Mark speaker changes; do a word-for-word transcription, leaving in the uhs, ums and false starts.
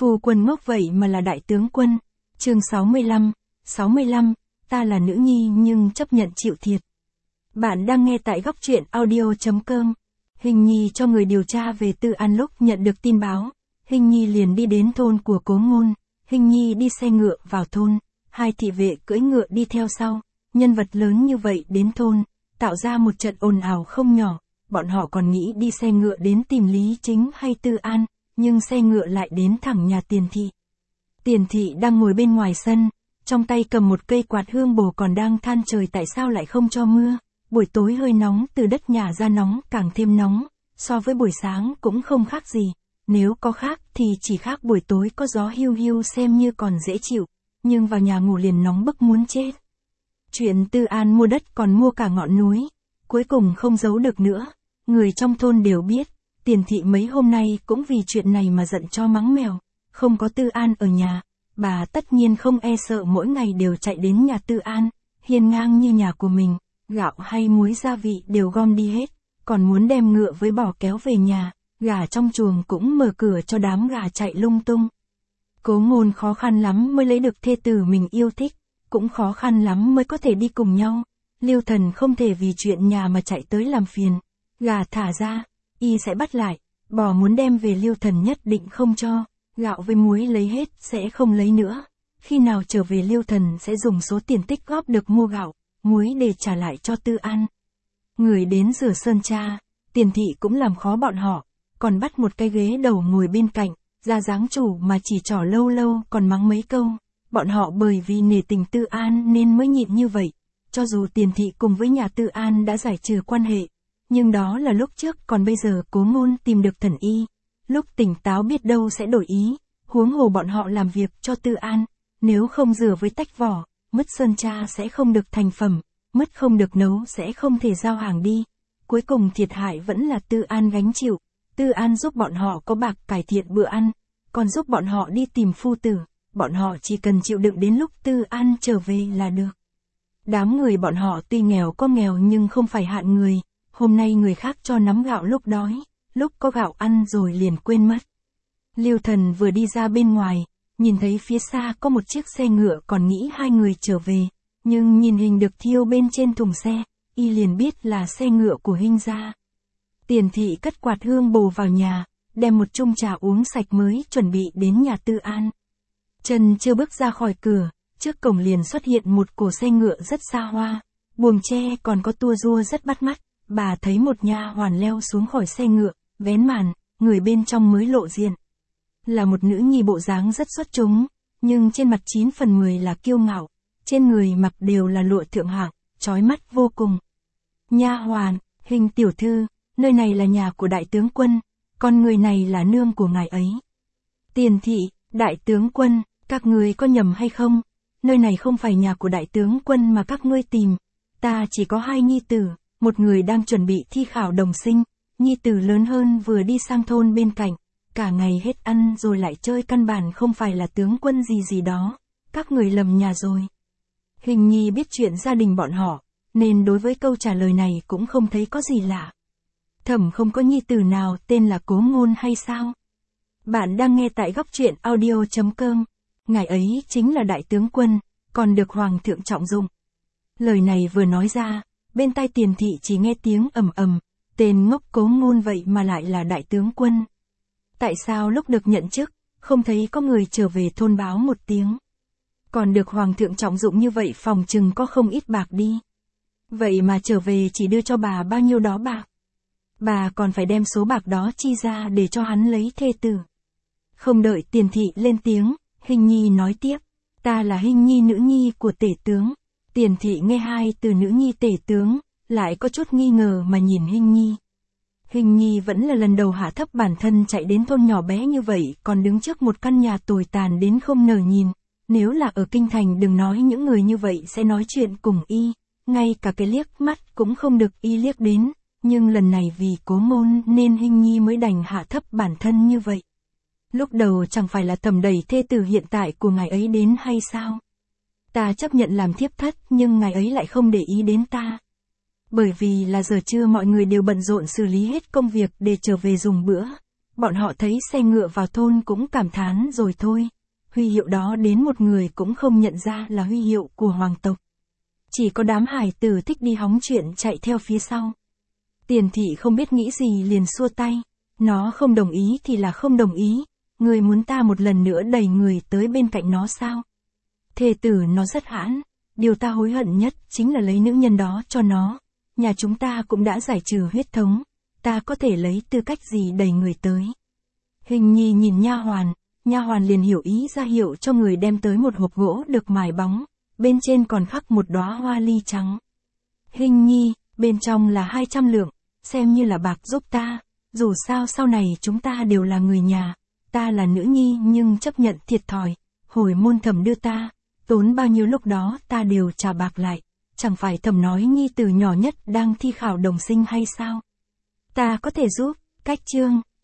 Speaker 1: Phu quân ngốc vậy mà là đại tướng quân. Chương sáu mươi lăm, sáu mươi lăm, ta là nữ nhi nhưng chấp nhận chịu thiệt. Bạn đang nghe tại góc truyện audio chấm com. Hình Nhi cho người điều tra về Tư An lúc nhận được tin báo. Hình Nhi liền đi đến thôn của Cố Ngôn. Hình Nhi đi xe ngựa vào thôn. Hai thị vệ cưỡi ngựa đi theo sau. Nhân vật lớn như vậy đến thôn, tạo ra một trận ồn ào không nhỏ. Bọn họ còn nghĩ đi xe ngựa đến tìm Lý Chính hay Tư An, nhưng xe ngựa lại đến thẳng nhà Tiền Thị. Tiền Thị đang ngồi bên ngoài sân, trong tay cầm một cây quạt hương bồ còn đang than trời tại sao lại không cho mưa. Buổi tối hơi nóng từ đất nhà ra nóng càng thêm nóng, so với buổi sáng cũng không khác gì. Nếu có khác thì chỉ khác buổi tối có gió hiu hiu xem như còn dễ chịu, nhưng vào nhà ngủ liền nóng bức muốn chết. Chuyện Tư An mua đất còn mua cả ngọn núi, cuối cùng không giấu được nữa. Người trong thôn đều biết, Tiền Thị mấy hôm nay cũng vì chuyện này mà giận cho mắng mèo. Không có Tư An ở nhà, bà tất nhiên không e sợ mỗi ngày đều chạy đến nhà Tư An, hiên ngang như nhà của mình, gạo hay muối gia vị đều gom đi hết, còn muốn đem ngựa với bò kéo về nhà, gà trong chuồng cũng mở cửa cho đám gà chạy lung tung. Cố Ngôn khó khăn lắm mới lấy được thê tử mình yêu thích, cũng khó khăn lắm mới có thể đi cùng nhau. Liêu Thần không thể vì chuyện nhà mà chạy tới làm phiền. Gà thả ra, y sẽ bắt lại, bò muốn đem về Liêu Thần nhất định không cho, gạo với muối lấy hết sẽ không lấy nữa. Khi nào trở về Liêu Thần sẽ dùng số tiền tích góp được mua gạo, muối để trả lại cho Tư An. Người đến rửa sơn cha, Tiền Thị cũng làm khó bọn họ, còn bắt một cái ghế đầu ngồi bên cạnh, ra dáng chủ mà chỉ trỏ lâu lâu còn mắng mấy câu. Bọn họ bởi vì nể tình Tư An nên mới nhịn như vậy, cho dù Tiền Thị cùng với nhà Tư An đã giải trừ quan hệ. Nhưng đó là lúc trước, còn bây giờ Cố Ngôn tìm được thần y. Lúc tỉnh táo biết đâu sẽ đổi ý, huống hồ bọn họ làm việc cho Tư An, nếu không rửa với tách vỏ, mứt sơn cha sẽ không được thành phẩm, mứt không được nấu sẽ không thể giao hàng đi. Cuối cùng thiệt hại vẫn là Tư An gánh chịu. Tư An giúp bọn họ có bạc cải thiện bữa ăn, còn giúp bọn họ đi tìm phu tử, bọn họ chỉ cần chịu đựng đến lúc Tư An trở về là được. Đám người bọn họ tuy nghèo có nghèo nhưng không phải hạn người. Hôm nay người khác cho nắm gạo lúc đói, lúc có gạo ăn rồi liền quên mất. Liêu Thần vừa đi ra bên ngoài, nhìn thấy phía xa có một chiếc xe ngựa còn nghĩ hai người trở về, nhưng nhìn hình được thiêu bên trên thùng xe, y liền biết là xe ngựa của Hinh gia. Tiền Thị cất quạt hương bồ vào nhà, đem một chung trà uống sạch mới chuẩn bị đến nhà Tư An. Chân chưa bước ra khỏi cửa, trước cổng liền xuất hiện một cổ xe ngựa rất xa hoa, buồng tre còn có tua rua rất bắt mắt. Bà thấy một nha hoàn leo xuống khỏi xe ngựa, vén màn, người bên trong mới lộ diện. Là một nữ nhi bộ dáng rất xuất chúng, nhưng trên mặt chín phần mười là kiêu ngạo, trên người mặc đều là lụa thượng hạng, chói mắt vô cùng. Nha hoàn, Hình tiểu thư, nơi này là nhà của đại tướng quân, con người này là nương của ngài ấy. Tiền Thị, đại tướng quân, các ngươi có nhầm hay không? Nơi này không phải nhà của đại tướng quân mà các ngươi tìm. Ta chỉ có hai nhi tử. Một người đang chuẩn bị thi khảo đồng sinh, nhi tử lớn hơn vừa đi sang thôn bên cạnh, cả ngày hết ăn rồi lại chơi, căn bản không phải là tướng quân gì gì đó, các người lầm nhà rồi. Hình Nhi biết chuyện gia đình bọn họ, nên đối với câu trả lời này cũng không thấy có gì lạ. Thẩm không có nhi tử nào tên là Cố Ngôn hay sao? Bạn đang nghe tại góc truyện audio chấm com, ngài ấy chính là đại tướng quân, còn được hoàng thượng trọng dụng. Lời này vừa nói ra, bên tai Tiền Thị chỉ nghe tiếng ầm ầm, tên ngốc Cố Ngôn vậy mà lại là đại tướng quân. Tại sao lúc được nhận chức, không thấy có người trở về thôn báo một tiếng? Còn được hoàng thượng trọng dụng như vậy phòng chừng có không ít bạc đi. Vậy mà trở về chỉ đưa cho bà bao nhiêu đó bạc. Bà còn phải đem số bạc đó chi ra để cho hắn lấy thê tử. Không đợi Tiền Thị lên tiếng, Hình Nhi nói tiếp, ta là Hình Nhi nữ nhi của tể tướng. Tiền Thị nghe hai từ nữ nhi tể tướng, lại có chút nghi ngờ mà nhìn Hình Nhi. Hình Nhi vẫn là lần đầu hạ thấp bản thân chạy đến thôn nhỏ bé như vậy, còn đứng trước một căn nhà tồi tàn đến không nở nhìn. Nếu là ở kinh thành đừng nói những người như vậy sẽ nói chuyện cùng y, ngay cả cái liếc mắt cũng không được y liếc đến, nhưng lần này vì Cố Ngôn nên Hình Nhi mới đành hạ thấp bản thân như vậy. Lúc đầu chẳng phải là thầm đẩy thê tử hiện tại của ngài ấy đến hay sao? Ta chấp nhận làm thiếp thất nhưng ngài ấy lại không để ý đến ta. Bởi vì là giờ trưa mọi người đều bận rộn xử lý hết công việc để trở về dùng bữa. bọn họ thấy xe ngựa vào thôn cũng cảm thán rồi thôi. Huy hiệu đó đến một người cũng không nhận ra là huy hiệu của hoàng tộc. Chỉ có đám hải tử thích đi hóng chuyện chạy theo phía sau. Tiền thị không biết nghĩ gì liền xua tay. Nó không đồng ý thì là không đồng ý. Người muốn ta một lần nữa đẩy người tới bên cạnh nó sao? Thê tử nó rất hãn. Điều ta hối hận nhất chính là lấy nữ nhân đó cho nó. Nhà chúng ta cũng đã giải trừ huyết thống. Ta có thể lấy tư cách gì đẩy người tới? Hình nhi nhìn nha hoàn. Nha hoàn liền hiểu ý ra hiệu cho người đem tới một hộp gỗ được mài bóng. Bên trên còn khắc một đóa hoa ly trắng. Hình nhi, bên trong là hai trăm lượng. Xem như là bạc giúp ta. Dù sao sau này chúng ta đều là người nhà. Ta là nữ nhi nhưng chấp nhận thiệt thòi. Hồi môn thẩm đưa ta. Tốn bao nhiêu lúc đó ta đều trả bạc lại. Chẳng phải thẩm nói nhi từ nhỏ nhất đang thi khảo đồng sinh hay sao? Ta có thể giúp. Cách chương.